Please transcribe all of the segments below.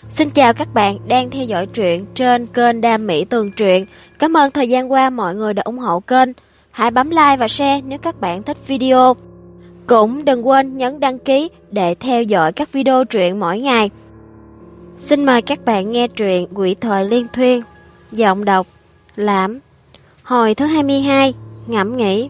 Xin chào các bạn đang theo dõi truyện trên kênh Đam Mỹ Tường Truyện. Cảm ơn thời gian qua mọi người đã ủng hộ kênh. Hãy bấm like và share nếu các bạn thích video. Cũng đừng quên nhấn đăng ký để theo dõi các video truyện mỗi ngày. Xin mời các bạn nghe truyện Quỷ Thoại Liên Thuyên. Giọng đọc Lãm. Hồi thứ 22. Ngẫm nghĩ.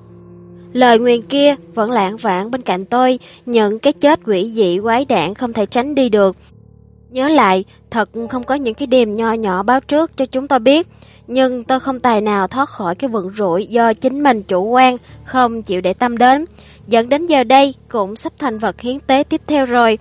Lời nguyền kia vẫn lảng vảng bên cạnh tôi, những cái chết quỷ dị quái đản không thể tránh đi được. Nhớ lại, thật không có những cái điềm nho nhỏ báo trước cho chúng tôi biết, nhưng tôi không tài nào thoát khỏi cái vận rủi do chính mình chủ quan, không chịu để tâm đến, dẫn đến giờ đây cũng sắp thành vật hiến tế tiếp theo rồi.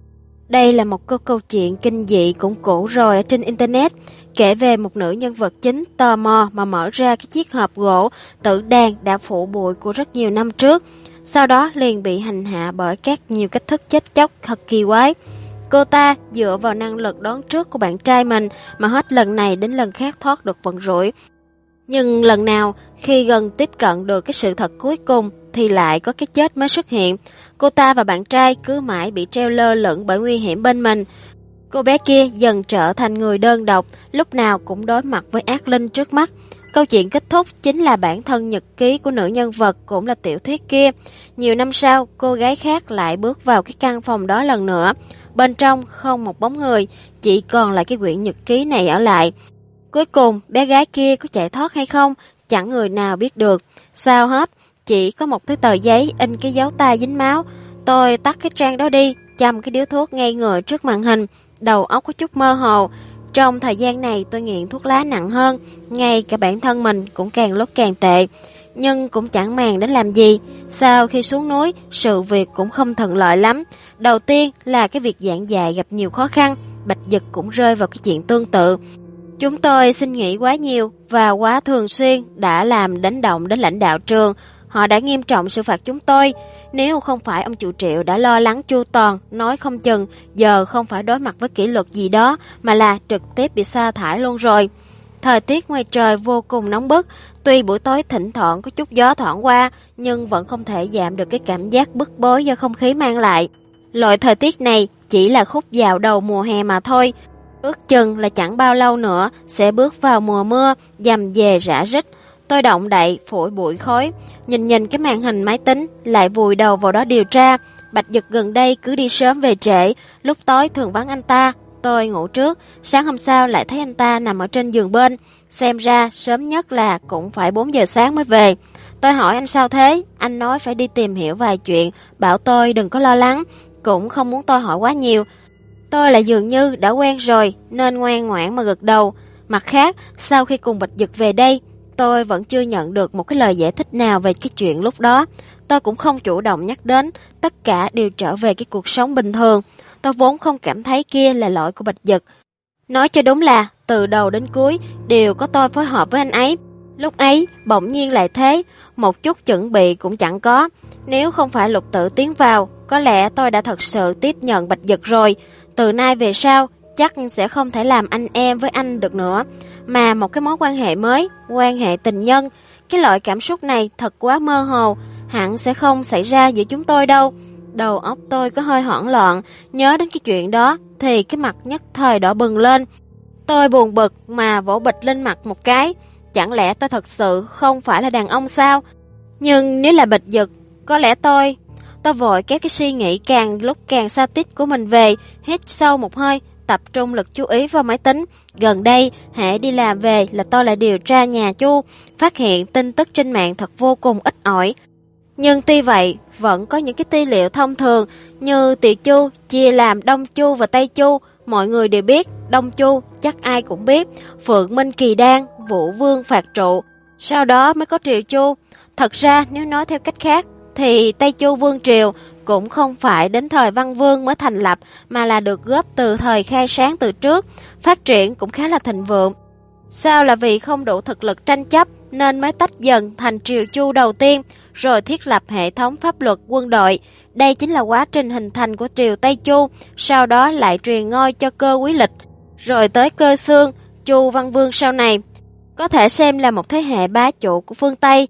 Đây là một câu chuyện kinh dị cũng cũ rồi ở trên Internet, kể về một nữ nhân vật chính tò mò mà mở ra cái chiếc hộp gỗ tử đàn đã phủ bụi của rất nhiều năm trước, sau đó liền bị hành hạ bởi các nhiều cách thức chết chóc thật kỳ quái. Cô ta dựa vào năng lực đoán trước của bạn trai mình mà hết lần này đến lần khác thoát được vận rủi. Nhưng lần nào khi gần tiếp cận được cái sự thật cuối cùng thì lại có cái chết mới xuất hiện. Cô ta và bạn trai cứ mãi bị treo lơ lửng bởi nguy hiểm bên mình. Cô bé kia dần trở thành người đơn độc, lúc nào cũng đối mặt với ác linh trước mắt. Câu chuyện kết thúc chính là bản thân nhật ký của nữ nhân vật cũng là tiểu thuyết kia. Nhiều năm sau, cô gái khác lại bước vào cái căn phòng đó lần nữa. Bên trong không một bóng người, chỉ còn lại cái quyển nhật ký này ở lại. Cuối cùng, bé gái kia có chạy thoát hay không, chẳng người nào biết được. Sao hết, chỉ có một cái tờ giấy in cái dấu tay dính máu. Tôi tắt cái trang đó đi, châm cái điếu thuốc ngay người trước màn hình, đầu óc có chút mơ hồ. Trong thời gian này tôi nghiện thuốc lá nặng hơn, ngay cả bản thân mình cũng càng lúc càng tệ. Nhưng cũng chẳng màng đến làm gì. Sau khi xuống núi, sự việc cũng không thuận lợi lắm. Đầu tiên là cái việc giảng dạy gặp nhiều khó khăn, Bạch Dực cũng rơi vào cái chuyện tương tự. Chúng tôi xin nghỉ quá nhiều và quá thường xuyên đã làm đánh động đến lãnh đạo trường. Họ đã nghiêm trọng xử phạt chúng tôi. Nếu không phải ông chủ Triệu đã lo lắng chu toàn, nói không chừng giờ không phải đối mặt với kỷ luật gì đó mà là trực tiếp bị sa thải luôn rồi. Thời tiết ngoài trời vô cùng nóng bức, tuy buổi tối thỉnh thoảng có chút gió thoảng qua, nhưng vẫn không thể giảm được cái cảm giác bức bối do không khí mang lại. Loại thời tiết này chỉ là khúc vào đầu mùa hè mà thôi. Ước chừng là chẳng bao lâu nữa sẽ bước vào mùa mưa, dầm dề rã rít. Tôi động đậy, phổi bụi khói, nhìn cái màn hình máy tính, lại vùi đầu vào đó điều tra. Bạch Dực gần đây cứ đi sớm về trễ, lúc tối thường vắng anh ta. Tôi ngủ trước, sáng hôm sau lại thấy anh ta nằm ở trên giường bên. Xem ra sớm nhất là cũng phải 4 giờ sáng mới về. Tôi hỏi anh sao thế, anh nói phải đi tìm hiểu vài chuyện, bảo tôi đừng có lo lắng, cũng không muốn tôi hỏi quá nhiều. Tôi lại dường như đã quen rồi nên ngoan ngoãn mà gật đầu. Mặt khác, sau khi cùng Bạch Dực về đây, tôi vẫn chưa nhận được một cái lời giải thích nào về cái chuyện lúc đó. Tôi cũng không chủ động nhắc đến, tất cả đều trở về cái cuộc sống bình thường. Tôi vốn không cảm thấy kia là lỗi của Bạch Dực. Nói cho đúng là từ đầu đến cuối đều có tôi phối hợp với anh ấy. Lúc ấy bỗng nhiên lại thế, một chút chuẩn bị cũng chẳng có. Nếu không phải Lục Tử tiến vào, có lẽ tôi đã thật sự tiếp nhận Bạch Dực rồi. Từ nay về sau chắc sẽ không thể làm anh em với anh được nữa, mà một cái mối quan hệ mới, quan hệ tình nhân. Cái loại cảm xúc này thật quá mơ hồ, hẳn sẽ không xảy ra giữa chúng tôi đâu. Đầu óc tôi có hơi hoảng loạn, nhớ đến cái chuyện đó thì cái mặt nhất thời đỏ bừng lên. Tôi buồn bực mà vỗ bịch lên mặt một cái. Chẳng lẽ tôi thật sự không phải là đàn ông sao? Nhưng nếu là Bạch Dực, có lẽ tôi vội kéo cái suy nghĩ càng lúc càng xa tít của mình về, hít sâu một hơi, tập trung lực chú ý vào máy tính. Gần đây, hễ đi làm về là tôi lại điều tra nhà Chu, phát hiện tin tức trên mạng thật vô cùng ít ỏi. Nhưng tuy vậy, vẫn có những cái tư liệu thông thường như Tiểu Chu chia làm Đông Chu và Tây Chu. Mọi người đều biết, Đông Chu chắc ai cũng biết, Phượng Minh Kỳ Đan, Vũ Vương Phạt Trụ, sau đó mới có Triều Chu. Thật ra nếu nói theo cách khác thì Tây Chu Vương Triều cũng không phải đến thời Văn Vương mới thành lập, mà là được góp từ thời khai sáng từ trước, phát triển cũng khá là thịnh vượng. Sao là vì không đủ thực lực tranh chấp nên mới tách dần thành Triều Chu đầu tiên, rồi thiết lập hệ thống pháp luật quân đội. Đây chính là quá trình hình thành của Triều Tây Chu, sau đó lại truyền ngôi cho Cơ Quý Lịch, rồi tới Cơ Xương, Chu Văn Vương sau này. Có thể xem là một thế hệ bá chủ của phương Tây.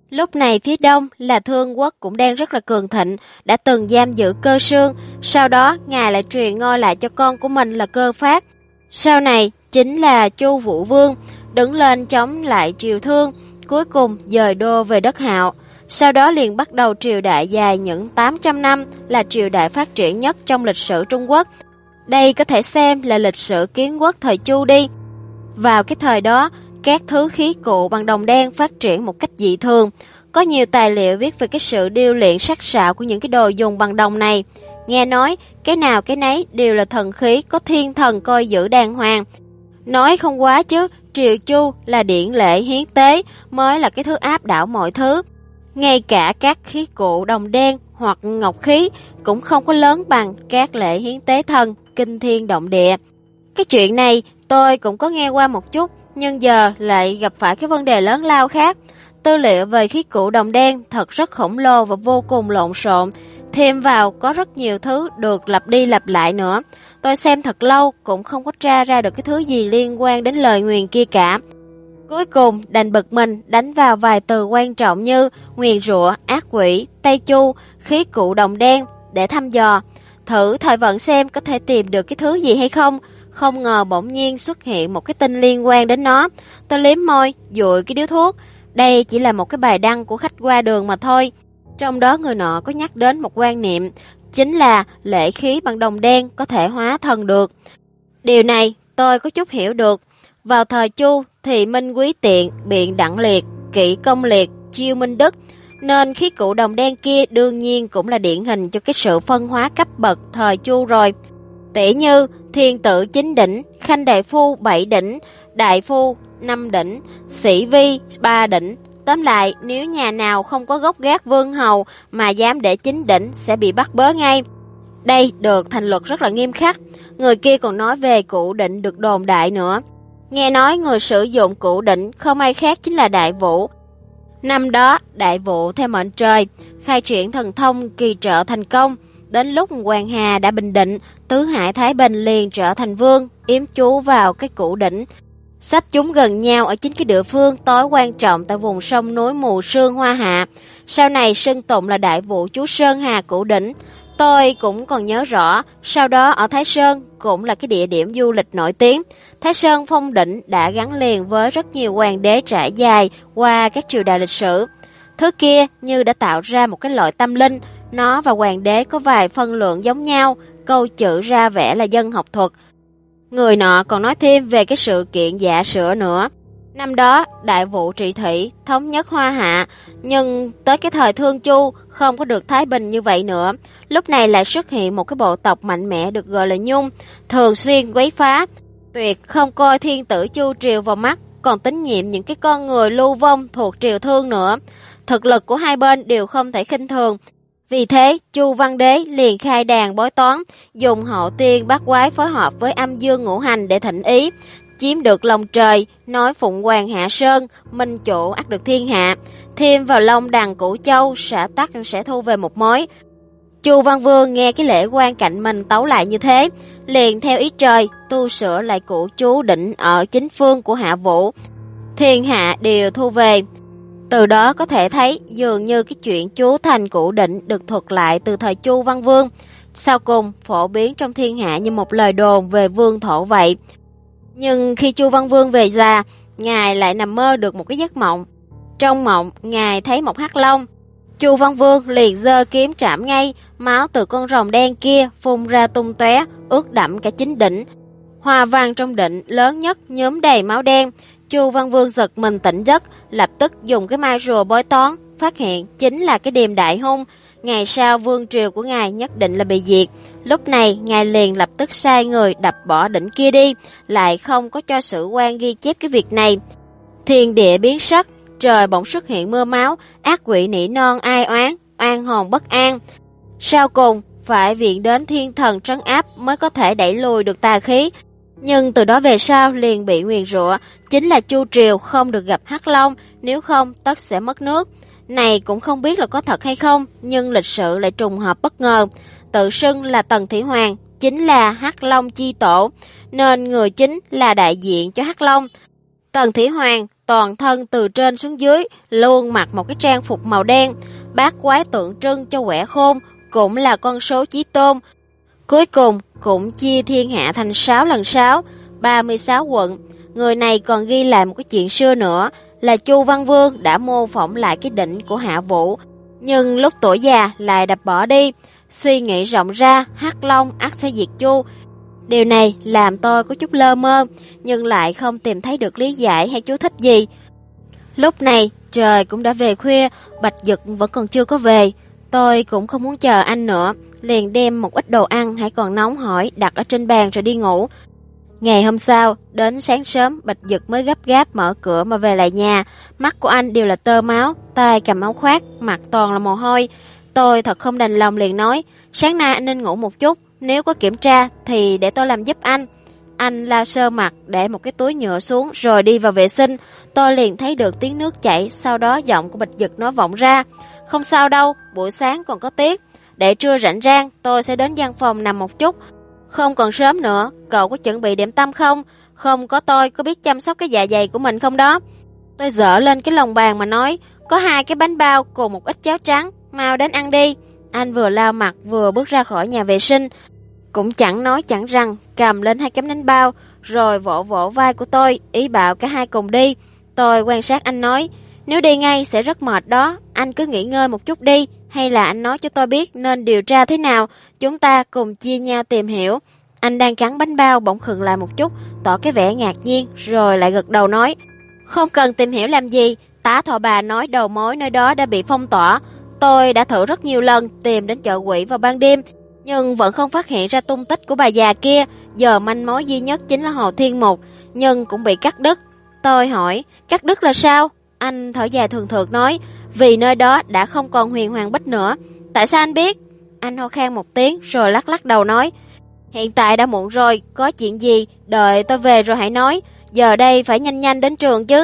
Lúc này phía đông là Thương Quốc cũng đang rất là cường thịnh, đã từng giam giữ Cơ Sương, sau đó ngài lại truyền ngôi lại cho con của mình là Cơ Phát. Sau này chính là Chu Vũ Vương, đứng lên chống lại triều Thương, cuối cùng dời đô về đất Hạo. Sau đó liền bắt đầu triều đại dài những 800 năm, là triều đại phát triển nhất trong lịch sử Trung Quốc. Đây có thể xem là lịch sử kiến quốc thời Chu đi. Vào cái thời đó, các thứ khí cụ bằng đồng đen phát triển một cách dị thường. Có nhiều tài liệu viết về cái sự điêu luyện sắc sảo của những cái đồ dùng bằng đồng này. Nghe nói, cái nào cái nấy đều là thần khí, có thiên thần coi giữ đàng hoàng. Nói không quá chứ, triều Chu là điển lễ hiến tế mới là cái thứ áp đảo mọi thứ. Ngay cả các khí cụ đồng đen hoặc ngọc khí cũng không có lớn bằng các lễ hiến tế thần, kinh thiên động địa. Cái chuyện này tôi cũng có nghe qua một chút, nhưng giờ lại gặp phải cái vấn đề lớn lao khác. Tư liệu về khí cụ đồng đen thật rất khổng lồ và vô cùng lộn xộn, thêm vào có rất nhiều thứ được lặp đi lặp lại nữa. Tôi xem thật lâu cũng không có tra ra được cái thứ gì liên quan đến lời nguyền kia cả. Cuối cùng đành bực mình đánh vào vài từ quan trọng như nguyền rủa, ác quỷ, Tây Chu, khí cụ đồng đen để thăm dò, thử thời vận xem có thể tìm được cái thứ gì hay không. Không ngờ bỗng nhiên xuất hiện một cái tin liên quan đến nó. Tôi liếm môi, dụi cái điếu thuốc. Đây chỉ là một cái bài đăng của khách qua đường mà thôi. Trong đó người nọ có nhắc đến một quan niệm, chính là lễ khí bằng đồng đen có thể hóa thần được. Điều này tôi có chút hiểu được. Vào thời Chu thì Minh Quý Tiện, Biện Đặng Liệt, Kỷ Công Liệt, Chiêu Minh Đức, nên khí cụ đồng đen kia đương nhiên cũng là điển hình cho cái sự phân hóa cấp bậc thời Chu rồi. Tỉ như Thiên Tử 9 đỉnh, Khanh Đại Phu 7 đỉnh, Đại Phu 5 đỉnh, Sĩ Vi 3 đỉnh. Tóm lại, nếu nhà nào không có gốc gác vương hầu mà dám để 9 đỉnh sẽ bị bắt bớ ngay. Đây được thành luật rất là nghiêm khắc. Người kia còn nói về cụ định được đồn đại nữa. Nghe nói người sử dụng cụ định không ai khác chính là Đại Vũ. Năm đó, Đại Vũ theo mệnh trời, khai triển thần thông kỳ trợ thành công. Đến lúc Hoàng Hà đã bình định, Tứ Hải Thái Bình liền trở thành vương, yếm chú vào cái cụ đỉnh. Sắp chúng gần nhau ở chính cái địa phương tối quan trọng tại vùng sông núi Mù Sương Hoa Hạ. Sau này xưng tụng là Đại Vũ chú Sơn Hà Cụ Đỉnh. Tôi cũng còn nhớ rõ, sau đó ở Thái Sơn cũng là cái địa điểm du lịch nổi tiếng. Thái Sơn Phong Đỉnh đã gắn liền với rất nhiều hoàng đế trải dài qua các triều đại lịch sử. Thứ kia như đã tạo ra một cái loại tâm linh, nó và hoàng đế có vài phân lượng giống nhau, câu chữ ra vẻ là dân học thuật. Người nọ còn nói thêm về cái sự kiện dạ sữa nữa. Năm đó, Đại Vũ trị thủy, thống nhất Hoa Hạ, nhưng tới cái thời Thương Chu không có được thái bình như vậy nữa. Lúc này lại xuất hiện một cái bộ tộc mạnh mẽ được gọi là Nhung, thường xuyên quấy phá, tuyệt không coi thiên tử Chu triều vào mắt, còn tín nhiệm những cái con người lưu vong thuộc triều Thương nữa. Thực lực của hai bên đều không thể khinh thường. Vì thế, Chu Văn Đế liền khai đàn bói toán, dùng hậu tiên bát quái phối hợp với âm dương ngũ hành để thỉnh ý, chiếm được lòng trời, nói Phụng Hoàng Hạ Sơn, minh chủ ắt được thiên hạ, thêm vào long đằng Cửu Châu, xã tắc sẽ thu về một mối. Chu Văn Vương nghe cái lễ quan cạnh mình tấu lại như thế, liền theo ý trời tu sửa lại cụ chú định ở chính phương của Hạ Vũ, thiên hạ đều thu về. Từ đó có thể thấy dường như cái chuyện chú thành cụ định được thuật lại từ thời Chu Văn Vương, sau cùng phổ biến trong thiên hạ như một lời đồn về vương thổ vậy. Nhưng khi Chu Văn Vương về già, ngài lại nằm mơ được một cái giấc mộng. Trong mộng, ngài thấy một hắc long. Chu Văn Vương liền giơ kiếm trảm ngay, máu từ con rồng đen kia phun ra tung tóe, ướt đẫm cả chính đỉnh. Hoa văn trong định lớn nhất nhuốm đầy máu đen. Chu Văn Vương giật mình tỉnh giấc, lập tức dùng cái mai rùa bói toán, phát hiện chính là cái điềm đại hung. Ngày sau vương triều của ngài nhất định là bị diệt. Lúc này ngài liền lập tức sai người đập bỏ đỉnh kia đi, lại không có cho sử quan ghi chép cái việc này. Thiên địa biến sắc, trời bỗng xuất hiện mưa máu, ác quỷ nỉ non ai oán, oan hồn bất an. Sau cùng phải viện đến thiên thần trấn áp mới có thể đẩy lùi được tà khí. Nhưng từ đó về sau liền bị nguyền rủa, chính là Chu triều không được gặp hắc long, nếu không tất sẽ mất nước. Này cũng không biết là có thật hay không, nhưng lịch sử lại trùng hợp bất ngờ. Tự xưng là Tần Thủy Hoàng, chính là hắc long chi tổ, nên người chính là đại diện cho hắc long. Tần Thủy Hoàng toàn thân từ trên xuống dưới luôn mặc một cái trang phục màu đen. Bát quái tượng trưng cho quẻ khôn, cũng là con số chí tôn. Cuối cùng cũng chia thiên hạ thành 6 lần 6, 36 quận. Người này còn ghi lại một cái chuyện xưa nữa, là Chu Văn Vương đã mô phỏng lại cái đỉnh của Hạ Vũ, nhưng lúc tuổi già lại đập bỏ đi. Suy nghĩ rộng ra, Hắc Long ắt sẽ diệt Chu. Điều này làm tôi có chút lơ mơ, nhưng lại không tìm thấy được lý giải hay chú thích gì. Lúc này trời cũng đã về khuya, Bạch Dực vẫn còn chưa có về. Tôi cũng không muốn chờ anh nữa, liền đem một ít đồ ăn hãy còn nóng hổi đặt ở trên bàn rồi đi ngủ. Ngày hôm sau, đến sáng sớm, Bạch Dực mới gấp gáp mở cửa mà về lại nhà. Mắt của anh đều là tơ máu, tay cầm áo khoác, mặt toàn là mồ hôi. Tôi thật không đành lòng liền nói, sáng nay anh nên ngủ một chút, nếu có kiểm tra thì để tôi làm giúp anh. Anh la sơ mặt, để một cái túi nhựa xuống rồi đi vào vệ sinh. Tôi liền thấy được tiếng nước chảy, sau đó giọng của Bạch Dực nói vọng ra. Không sao đâu, buổi sáng còn có tiết. Để trưa rảnh rang, tôi sẽ đến văn phòng nằm một chút. Không còn sớm nữa, cậu có chuẩn bị điểm tâm không? Không có tôi có biết chăm sóc cái dạ dày của mình không đó? Tôi dở lên cái lồng bàn mà nói, có 2 cái bánh bao cùng một ít cháo trắng, mau đến ăn đi. Anh vừa lau mặt vừa bước ra khỏi nhà vệ sinh, cũng chẳng nói chẳng rằng, cầm lên 2 cái bánh bao, rồi vỗ vỗ vai của tôi, ý bảo cả hai cùng đi. Tôi quan sát anh nói, nếu đi ngay sẽ rất mệt đó, anh cứ nghỉ ngơi một chút đi, hay là anh nói cho tôi biết nên điều tra thế nào, chúng ta cùng chia nhau tìm hiểu. Anh đang cắn bánh bao bỗng khựng lại một chút, tỏ cái vẻ ngạc nhiên, rồi lại gật đầu nói, không cần tìm hiểu làm gì, tá thọ bà nói đầu mối nơi đó đã bị phong tỏa. Tôi đã thử rất nhiều lần tìm đến chợ quỷ vào ban đêm, nhưng vẫn không phát hiện ra tung tích của bà già kia. Giờ manh mối duy nhất chính là Hồ Thiên Mục, nhưng cũng bị cắt đứt. Tôi hỏi, cắt đứt là sao? Anh thở dài thường thượt nói, vì nơi đó đã không còn Huyền Hoàng Bích nữa. Tại sao anh biết? Anh ho khan một tiếng rồi lắc lắc đầu nói, hiện tại đã muộn rồi, có chuyện gì đợi tôi về rồi hãy nói, giờ đây phải nhanh nhanh đến trường chứ.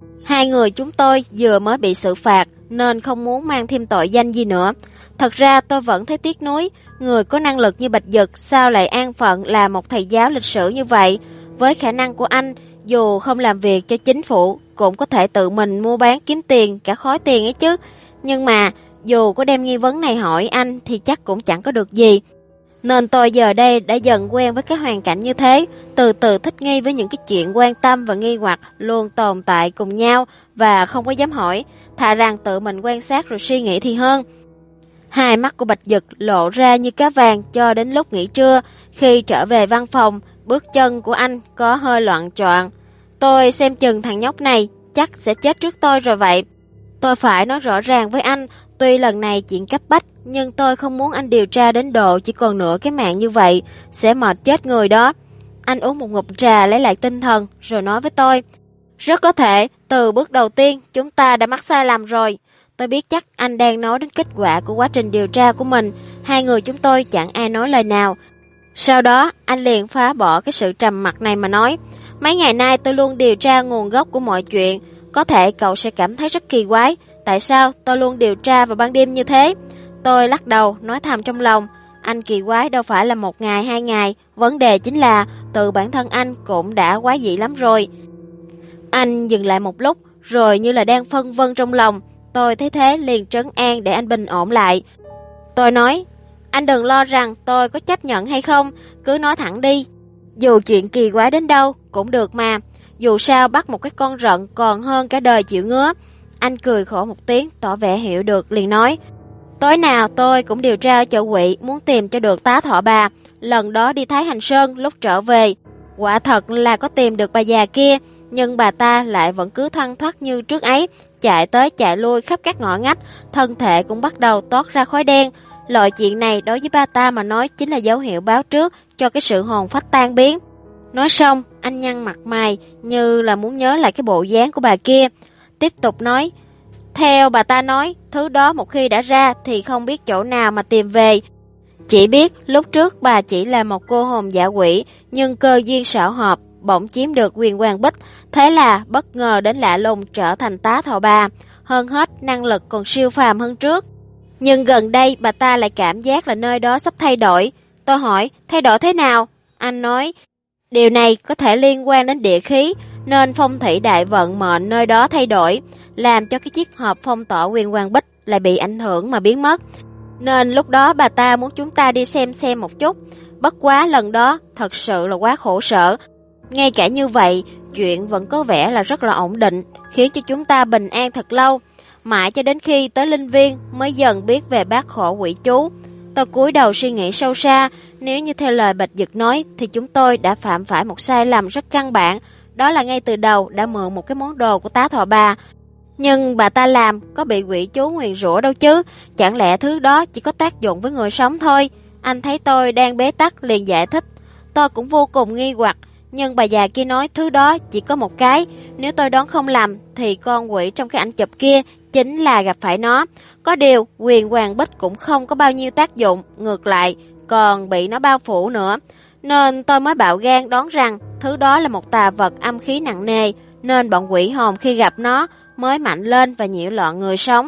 2 người chúng tôi vừa mới bị xử phạt nên không muốn mang thêm tội danh gì nữa. Thật ra tôi vẫn thấy tiếc nuối, người có năng lực như Bạch Dực sao lại an phận là một thầy giáo lịch sử như vậy. Với khả năng của anh, dù không làm việc cho chính phủ cũng có thể tự mình mua bán kiếm tiền, cả khói tiền ấy chứ. Nhưng mà dù có đem nghi vấn này hỏi anh thì chắc cũng chẳng có được gì. Nên tôi giờ đây đã dần quen với cái hoàn cảnh như thế, từ từ thích nghi với những cái chuyện quan tâm và nghi hoặc luôn tồn tại cùng nhau và không có dám hỏi, thà rằng tự mình quan sát rồi suy nghĩ thì hơn. 2 mắt của Bạch Dực lộ ra như cá vàng cho đến lúc nghỉ trưa. Khi trở về văn phòng, bước chân của anh có hơi loạn choạng. Tôi xem chừng thằng nhóc này chắc sẽ chết trước tôi rồi vậy. Tôi phải nói rõ ràng với anh, tuy lần này chuyện cấp bách, nhưng tôi không muốn anh điều tra đến độ chỉ còn nửa cái mạng như vậy, sẽ mệt chết người đó. Anh uống một ngụm trà lấy lại tinh thần, rồi nói với tôi, rất có thể từ bước đầu tiên chúng ta đã mắc sai lầm rồi. Tôi biết chắc anh đang nói đến kết quả của quá trình điều tra của mình. 2 người chúng tôi chẳng ai nói lời nào. Sau đó anh liền phá bỏ cái sự trầm mặc này mà nói, mấy ngày nay tôi luôn điều tra nguồn gốc của mọi chuyện. Có thể cậu sẽ cảm thấy rất kỳ quái, tại sao tôi luôn điều tra vào ban đêm như thế? Tôi lắc đầu nói thầm trong lòng, anh kỳ quái đâu phải là 1 ngày 2 ngày, vấn đề chính là tự bản thân anh cũng đã quái dị lắm rồi. Anh dừng lại một lúc, rồi như là đang phân vân trong lòng. Tôi thấy thế liền trấn an để anh bình ổn lại. Tôi nói, anh đừng lo rằng tôi có chấp nhận hay không, cứ nói thẳng đi. Dù chuyện kỳ quái đến đâu cũng được mà, dù sao bắt một cái con rận còn hơn cả đời chịu ngứa. Anh cười khổ một tiếng, tỏ vẻ hiểu được, liền nói, tối nào tôi cũng điều tra ở chợ Quỵ, muốn tìm cho được tá thọ bà. Lần đó đi Thái Hành Sơn lúc trở về, quả thật là có tìm được bà già kia, nhưng bà ta lại vẫn cứ thoăn thoắt như trước ấy, chạy tới chạy lui khắp các ngõ ngách, thân thể cũng bắt đầu toát ra khói đen. Loại chuyện này đối với bà ta mà nói chính là dấu hiệu báo trước cho cái sự hồn phách tan biến. Nói xong, anh nhăn mặt mày như là muốn nhớ lại cái bộ dáng của bà kia. Tiếp tục nói, theo bà ta nói, thứ đó một khi đã ra thì không biết chỗ nào mà tìm về. Chỉ biết lúc trước bà chỉ là một cô hồn dã quỷ, nhưng cơ duyên xảo hợp bỗng chiếm được Huyền Hoàng Bích, thế là bất ngờ đến lạ lùng trở thành tá thọ bà. Hơn hết năng lực còn siêu phàm hơn trước. Nhưng gần đây bà ta lại cảm giác là nơi đó sắp thay đổi. Tôi hỏi, thay đổi thế nào? Anh nói, điều này có thể liên quan đến địa khí. nên phong thủy đại vận mệnh nơi đó thay đổi, làm cho cái chiếc hộp phong tỏa Quyền Hoàng Bích lại bị ảnh hưởng mà biến mất. Nên lúc đó bà ta muốn chúng ta đi xem một chút. Bất quá lần đó thật sự là quá khổ sở. Ngay cả như vậy, chuyện vẫn có vẻ là rất là ổn định, khiến cho chúng ta bình an thật lâu. Mãi cho đến khi tới Linh Viên mới dần biết về bát khổ quỷ chú. Tôi cúi đầu suy nghĩ sâu xa, nếu như theo lời Bạch Dực nói thì chúng tôi đã phạm phải một sai lầm rất căn bản, đó là ngay từ đầu đã mượn một cái món đồ của Tá Thọ Bà. Nhưng bà ta làm có bị quỷ chú nguyền rủa đâu chứ, chẳng lẽ thứ đó chỉ có tác dụng với người sống thôi? Anh thấy tôi đang bế tắc liền giải thích. Tôi cũng vô cùng nghi hoặc, nhưng bà già kia nói thứ đó chỉ có một cái, nếu tôi đoán không lầm thì con quỷ trong cái ảnh chụp kia chính là gặp phải nó. Có điều Quyền Hoàng Bích cũng không có bao nhiêu tác dụng, ngược lại còn bị nó bao phủ nữa. Nên tôi mới bạo gan đoán rằng thứ đó là một tà vật âm khí nặng nề, nên bọn quỷ hồn khi gặp nó mới mạnh lên và nhiễu loạn người sống.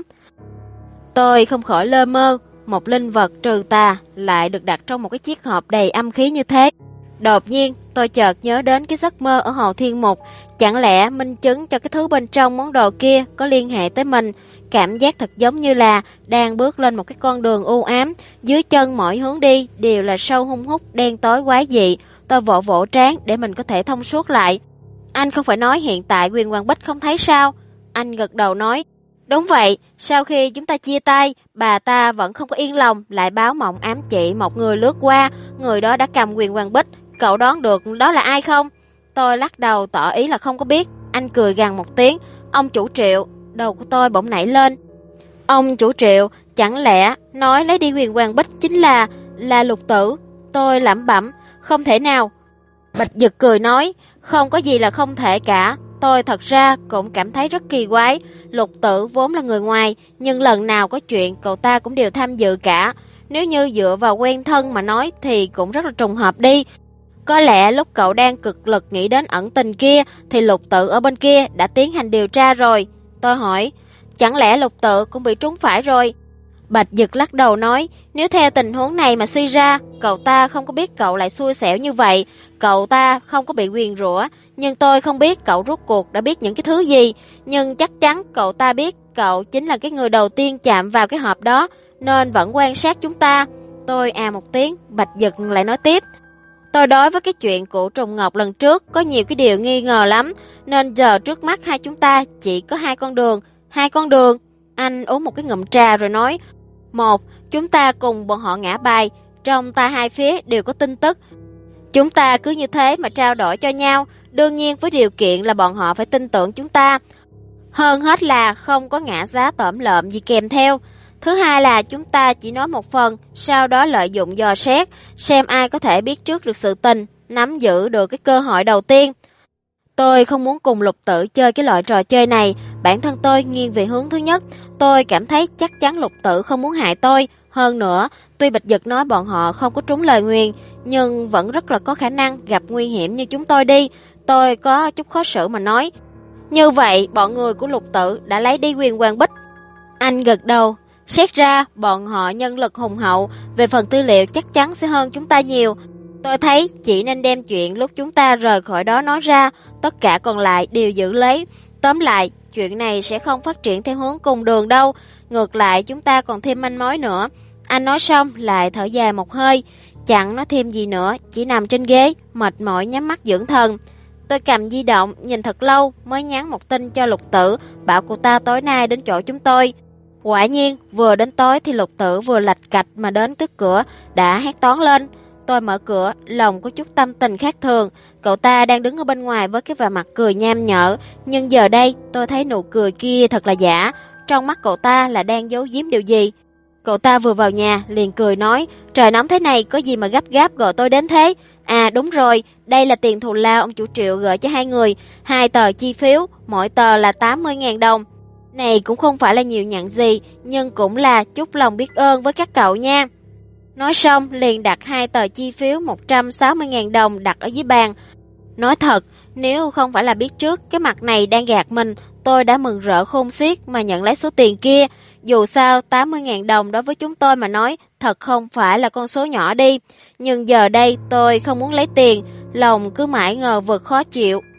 Tôi không khỏi lơ mơ, một linh vật trừ tà lại được đặt trong một cái chiếc hộp đầy âm khí như thế. Đột nhiên tôi chợt nhớ đến cái giấc mơ ở Hồ Thiên Mục. Chẳng lẽ minh chứng cho cái thứ bên trong món đồ kia có liên hệ tới mình? Cảm giác thật giống như là đang bước lên một cái con đường u ám, dưới chân mọi hướng đi đều là sâu hun hút đen tối quái dị. Tôi vỗ vỗ trán để mình có thể thông suốt lại. Anh không phải nói hiện tại Quyền Hoàng Bích không thấy sao? Anh gật đầu nói, đúng vậy, sau khi chúng ta chia tay, bà ta vẫn không có yên lòng, lại báo mộng ám chỉ một người lướt qua, người đó đã cầm Quyền Hoàng Bích. Cậu đoán được đó là ai không? Tôi lắc đầu tỏ ý là không có biết. Anh cười gằn một tiếng, ông chủ Triệu. Đầu của tôi bỗng nảy lên. Ông chủ Triệu, chẳng lẽ nói lấy đi Quyền Hoàng Bích chính là Lục Tử? Tôi lẩm bẩm, không thể nào. Bạch Dực cười nói, không có gì là không thể cả. Tôi thật ra cũng cảm thấy rất kỳ quái. Lục Tử vốn là người ngoài, nhưng lần nào có chuyện cậu ta cũng đều tham dự cả. Nếu như dựa vào quen thân mà nói thì cũng rất là trùng hợp đi. Có lẽ lúc cậu đang cực lực nghĩ đến ẩn tình kia thì Lục Tự ở bên kia đã tiến hành điều tra rồi. Tôi hỏi, chẳng lẽ Lục Tự cũng bị trúng phải rồi? Bạch Dực lắc đầu nói, nếu theo tình huống này mà suy ra, cậu ta không có biết cậu lại xui xẻo như vậy. Cậu ta không có bị nguyền rủa, nhưng tôi không biết cậu rốt cuộc đã biết những cái thứ gì. Nhưng chắc chắn cậu ta biết cậu chính là cái người đầu tiên chạm vào cái hộp đó, nên vẫn quan sát chúng ta. Tôi một tiếng, Bạch Dực lại nói tiếp. Tôi đối với cái chuyện của Trùng Ngọc lần trước có nhiều cái điều nghi ngờ lắm, nên giờ trước mắt hai chúng ta chỉ có hai con đường. Hai con đường? Anh uống một cái ngụm trà rồi nói. Một, chúng ta cùng bọn họ ngã bài, trong ta hai phía đều có tin tức. Chúng ta cứ như thế mà trao đổi cho nhau, đương nhiên với điều kiện là bọn họ phải tin tưởng chúng ta. Hơn hết là không có ngã giá tởm lợm gì kèm theo. Thứ hai là chúng ta chỉ nói một phần, sau đó lợi dụng dò xét, xem ai có thể biết trước được sự tình, nắm giữ được cái cơ hội đầu tiên. Tôi không muốn cùng Lục Tử chơi cái loại trò chơi này, bản thân tôi nghiêng về hướng thứ nhất. Tôi cảm thấy chắc chắn Lục Tử không muốn hại tôi. Hơn nữa, tuy Bạch Dực nói bọn họ không có trúng lời nguyền, nhưng vẫn rất là có khả năng gặp nguy hiểm như chúng tôi đi. Tôi có chút khó xử mà nói. Như vậy, bọn người của Lục Tử đã lấy đi Quyền Hoàng Bích. Anh gật đầu. Xét ra, bọn họ nhân lực hùng hậu, về phần tư liệu chắc chắn sẽ hơn chúng ta nhiều. Tôi thấy chỉ nên đem chuyện lúc chúng ta rời khỏi đó nói ra, tất cả còn lại đều giữ lấy. Tóm lại, chuyện này sẽ không phát triển theo hướng cùng đường đâu, ngược lại chúng ta còn thêm manh mối nữa. Anh nói xong lại thở dài một hơi, chẳng nói thêm gì nữa, chỉ nằm trên ghế, mệt mỏi nhắm mắt dưỡng thần. Tôi cầm di động, nhìn thật lâu mới nhắn một tin cho Lục Tử, bảo cô ta tối nay đến chỗ chúng tôi. Quả nhiên, vừa đến tối thì Lục Tử vừa lạch cạch mà đến trước cửa, đã hét toáng lên. Tôi mở cửa, lòng có chút tâm tình khác thường. Cậu ta đang đứng ở bên ngoài với cái vẻ mặt cười nham nhở, nhưng giờ đây tôi thấy nụ cười kia thật là giả. Trong mắt cậu ta là đang giấu giếm điều gì. Cậu ta vừa vào nhà liền cười nói, trời nóng thế này có gì mà gấp gáp gọi tôi đến thế? À đúng rồi, đây là tiền thù lao ông chủ Triệu gửi cho hai người, 2 tờ chi phiếu, mỗi tờ là 80.000 đồng. Này cũng không phải là nhiều nhặn gì, nhưng cũng là chút lòng biết ơn với các cậu nha. Nói xong liền đặt 2 tờ chi phiếu 160.000 đồng đặt ở dưới bàn. Nói thật, nếu không phải là biết trước cái mặt này đang gạt mình, tôi đã mừng rỡ khôn xiết mà nhận lấy số tiền kia. Dù sao 80.000 đồng đối với chúng tôi mà nói thật không phải là con số nhỏ đi. Nhưng giờ đây tôi không muốn lấy tiền, lòng cứ mãi ngờ vực khó chịu.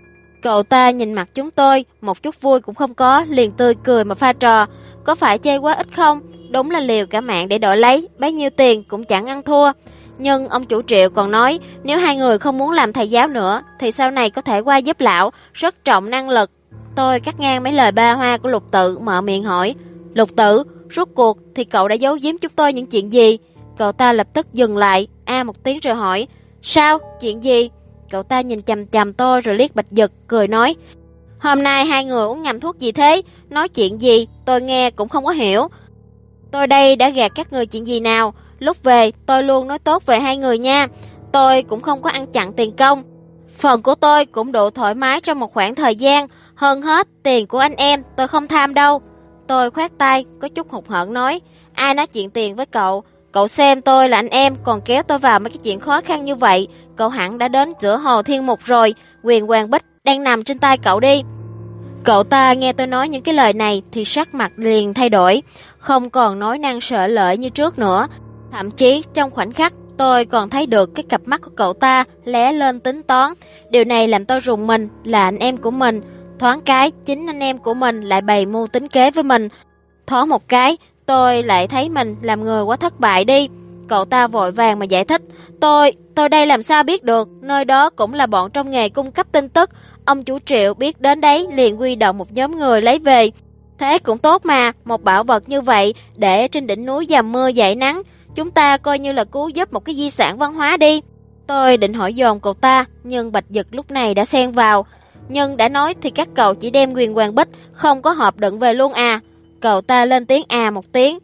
Cậu ta nhìn mặt chúng tôi, một chút vui cũng không có, liền tươi cười mà pha trò. Có phải chơi quá ít không? Đúng là liều cả mạng để đổi lấy, bấy nhiêu tiền cũng chẳng ăn thua. Nhưng ông chủ Triệu còn nói, nếu hai người không muốn làm thầy giáo nữa, thì sau này có thể qua giúp lão, rất trọng năng lực. Tôi cắt ngang mấy lời ba hoa của Lục Tự, mở miệng hỏi, Lục Tự, rốt cuộc thì cậu đã giấu giếm chúng tôi những chuyện gì? Cậu ta lập tức dừng lại, một tiếng rồi hỏi, sao, chuyện gì? Cậu ta nhìn chằm chằm tôi rồi liếc Bạch Dực, cười nói, hôm nay hai người uống nhầm thuốc gì thế? Nói chuyện gì, tôi nghe cũng không có hiểu. Tôi đây đã gạt các người chuyện gì nào? Lúc về, tôi luôn nói tốt về hai người nha. Tôi cũng không có ăn chặn tiền công. Phần của tôi cũng đủ thoải mái trong một khoảng thời gian. Hơn hết, tiền của anh em, tôi không tham đâu. Tôi khoát tay, có chút hụt hẫng nói, ai nói chuyện tiền với cậu? Cậu xem tôi là anh em, còn kéo tôi vào mấy cái chuyện khó khăn như vậy. Cậu hẳn đã đến giữa hồ thiên mục rồi, quyền Hoàng Bích đang nằm trên tay cậu đi. Cậu ta nghe tôi nói những cái lời này thì sắc mặt liền thay đổi, không còn nói năng sợ lợi như trước nữa. Thậm chí trong khoảnh khắc tôi còn thấy được cái cặp mắt của cậu ta lóe lên tính toán. Điều này làm tôi rùng mình, là anh em của mình. Thoáng cái chính anh em của mình lại bày mưu tính kế với mình. Thoáng một cái tôi lại thấy mình làm người quá thất bại đi. Cậu ta vội vàng mà giải thích, tôi đây làm sao biết được, nơi đó cũng là bọn trong nghề cung cấp tin tức. Ông chủ Triệu biết đến đấy liền huy động một nhóm người lấy về. Thế cũng tốt mà, một bảo vật như vậy để trên đỉnh núi dầm mưa dậy nắng, chúng ta coi như là cứu giúp một cái di sản văn hóa đi. Tôi định hỏi dồn cậu ta, nhưng Bạch Dực lúc này đã xen vào. Nhưng đã nói thì các cậu chỉ đem quyền Hoàng Bích, không có hộp đựng về luôn à? Cậu ta lên tiếng một tiếng.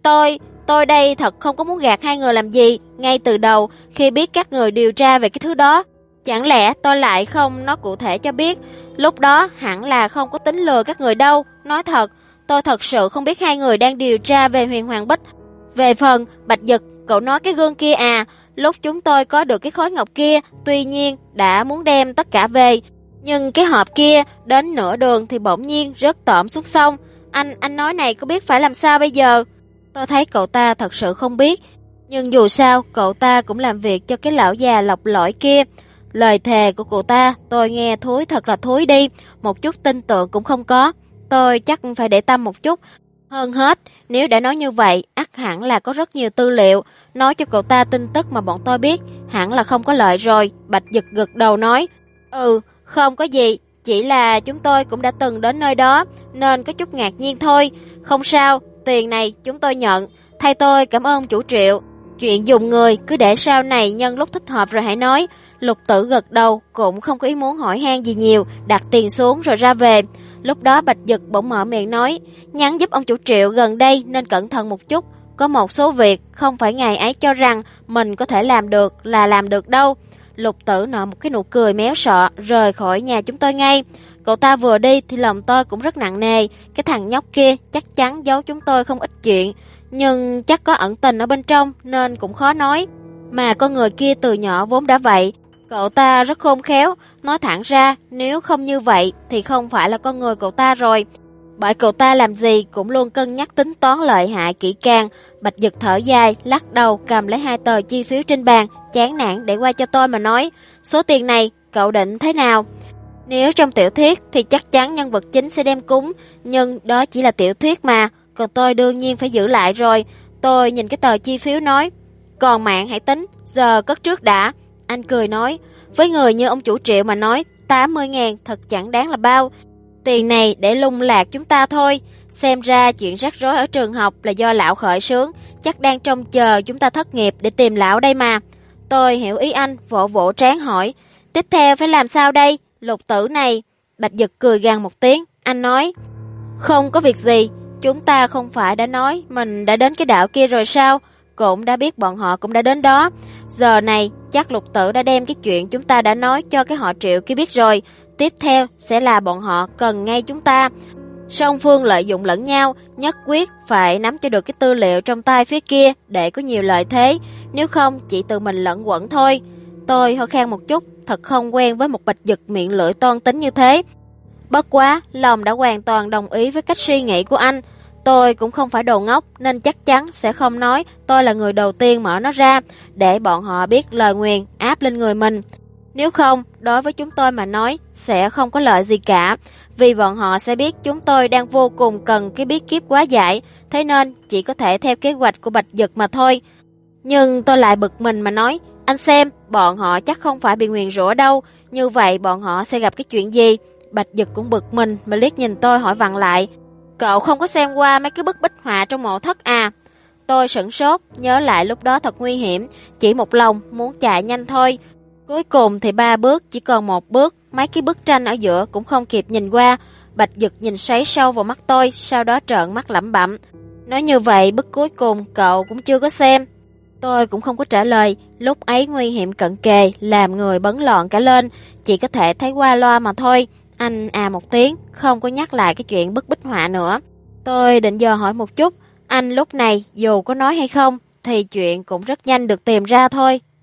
Tôi đây thật không có muốn gạt hai người làm gì. Ngay từ đầu, khi biết các người điều tra về cái thứ đó, chẳng lẽ tôi lại không nói cụ thể cho biết? Lúc đó hẳn là không có tính lừa các người đâu. Nói thật, tôi thật sự không biết hai người đang điều tra về huyền Hoàng Bích. Về phần Bạch Dực, cậu nói cái gương kia à? Lúc chúng tôi có được cái khối ngọc kia, tuy nhiên đã muốn đem tất cả về, nhưng cái hộp kia đến nửa đường thì bỗng nhiên rớt tọm xuống sông. Anh nói này có biết phải làm sao bây giờ? Tôi thấy cậu ta thật sự không biết, nhưng dù sao cậu ta cũng làm việc cho cái lão già lọc lõi kia. Lời thề của cậu ta tôi nghe thối thật là thối đi, một chút tin tưởng cũng không có. Tôi chắc phải để tâm một chút. Hơn hết, nếu đã nói như vậy, ắt hẳn là có rất nhiều tư liệu. Nói cho cậu ta tin tức mà bọn tôi biết, hẳn là không có lợi rồi. Bạch Dực gật đầu nói, không có gì, chỉ là chúng tôi cũng đã từng đến nơi đó, nên có chút ngạc nhiên thôi. Không sao, tiền này chúng tôi nhận. Thay tôi cảm ơn chủ Triệu. Chuyện dùng người cứ để sau này nhân lúc thích hợp rồi hãy nói. Lục Tử gật đầu, cũng không có ý muốn hỏi han gì nhiều, đặt tiền xuống rồi ra về. Lúc đó Bạch Dực bỗng mở miệng nói, nhắn giúp ông chủ Triệu gần đây nên cẩn thận một chút. Có một số việc không phải ngày ấy cho rằng mình có thể làm được là làm được đâu. Lục Tử nở một cái nụ cười méo sọ, rời khỏi nhà chúng tôi ngay. Cậu ta vừa đi thì lòng tôi cũng rất nặng nề. Cái thằng nhóc kia chắc chắn giấu chúng tôi không ít chuyện, nhưng chắc có ẩn tình ở bên trong nên cũng khó nói. Mà con người kia từ nhỏ vốn đã vậy. Cậu ta rất khôn khéo, nói thẳng ra nếu không như vậy thì không phải là con người cậu ta rồi. Bởi cậu ta làm gì cũng luôn cân nhắc tính toán lợi hại kỹ càng. Bạch Dực thở dài, lắc đầu cầm lấy 2 tờ chi phiếu trên bàn, chán nản để qua cho tôi mà nói, số tiền này cậu định thế nào? Nếu trong tiểu thuyết thì chắc chắn nhân vật chính sẽ đem cúng, nhưng đó chỉ là tiểu thuyết mà, còn tôi đương nhiên phải giữ lại rồi. Tôi nhìn cái tờ chi phiếu nói, còn mạng hãy tính, giờ cất trước đã. Anh cười nói, với người như ông chủ Triệu mà nói 80.000 thật chẳng đáng là bao. Tiền này để lung lạc chúng ta thôi. Xem ra chuyện rắc rối ở trường học là do lão khởi xướng, chắc đang trông chờ chúng ta thất nghiệp để tìm lão đây mà. Tôi hiểu ý anh, vỗ vỗ trán hỏi, tiếp theo phải làm sao đây? Lục Tử này. Bạch Dực cười gằn một tiếng, anh nói, không có việc gì, chúng ta không phải đã nói mình đã đến cái đảo kia rồi sao? Cũng đã biết bọn họ cũng đã đến đó. Giờ này chắc Lục Tử đã đem cái chuyện chúng ta đã nói cho cái họ Triệu kia biết rồi. Tiếp theo sẽ là bọn họ cần ngay chúng ta. Song phương lợi dụng lẫn nhau, nhất quyết phải nắm cho được cái tư liệu trong tay phía kia để có nhiều lợi thế, nếu không chỉ tự mình lẫn quẩn thôi. Tôi ho khan một chút, thật không quen với một Bạch Dực miệng lưỡi toan tính như thế. Bất quá, lòng đã hoàn toàn đồng ý với cách suy nghĩ của anh. Tôi cũng không phải đồ ngốc nên chắc chắn sẽ không nói tôi là người đầu tiên mở nó ra để bọn họ biết lời nguyền áp lên người mình. Nếu không, đối với chúng tôi mà nói, sẽ không có lợi gì cả, vì bọn họ sẽ biết chúng tôi đang vô cùng cần cái bí kíp hóa giải, thế nên chỉ có thể theo kế hoạch của Bạch Dực mà thôi. Nhưng tôi lại bực mình mà nói, anh xem, bọn họ chắc không phải bị nguyền rủa đâu, như vậy bọn họ sẽ gặp cái chuyện gì? Bạch Dực cũng bực mình mà liếc nhìn tôi hỏi vặn lại, cậu không có xem qua mấy cái bức bích họa trong mộ thất à? Tôi sửng sốt, nhớ lại lúc đó thật nguy hiểm, chỉ một lòng muốn chạy nhanh thôi. Cuối cùng thì 3 bước chỉ còn 1 bước, mấy cái bức tranh ở giữa cũng không kịp nhìn qua. Bạch Dực nhìn xoáy sâu vào mắt tôi, sau đó trợn mắt lẩm bẩm, nói như vậy bức cuối cùng cậu cũng chưa có xem. Tôi cũng không có trả lời, lúc ấy nguy hiểm cận kề, làm người bấn loạn cả lên, chỉ có thể thấy qua loa mà thôi. Anh à một tiếng, không có nhắc lại cái chuyện bức bích họa nữa. Tôi định giờ hỏi một chút, anh lúc này dù có nói hay không, thì chuyện cũng rất nhanh được tìm ra thôi.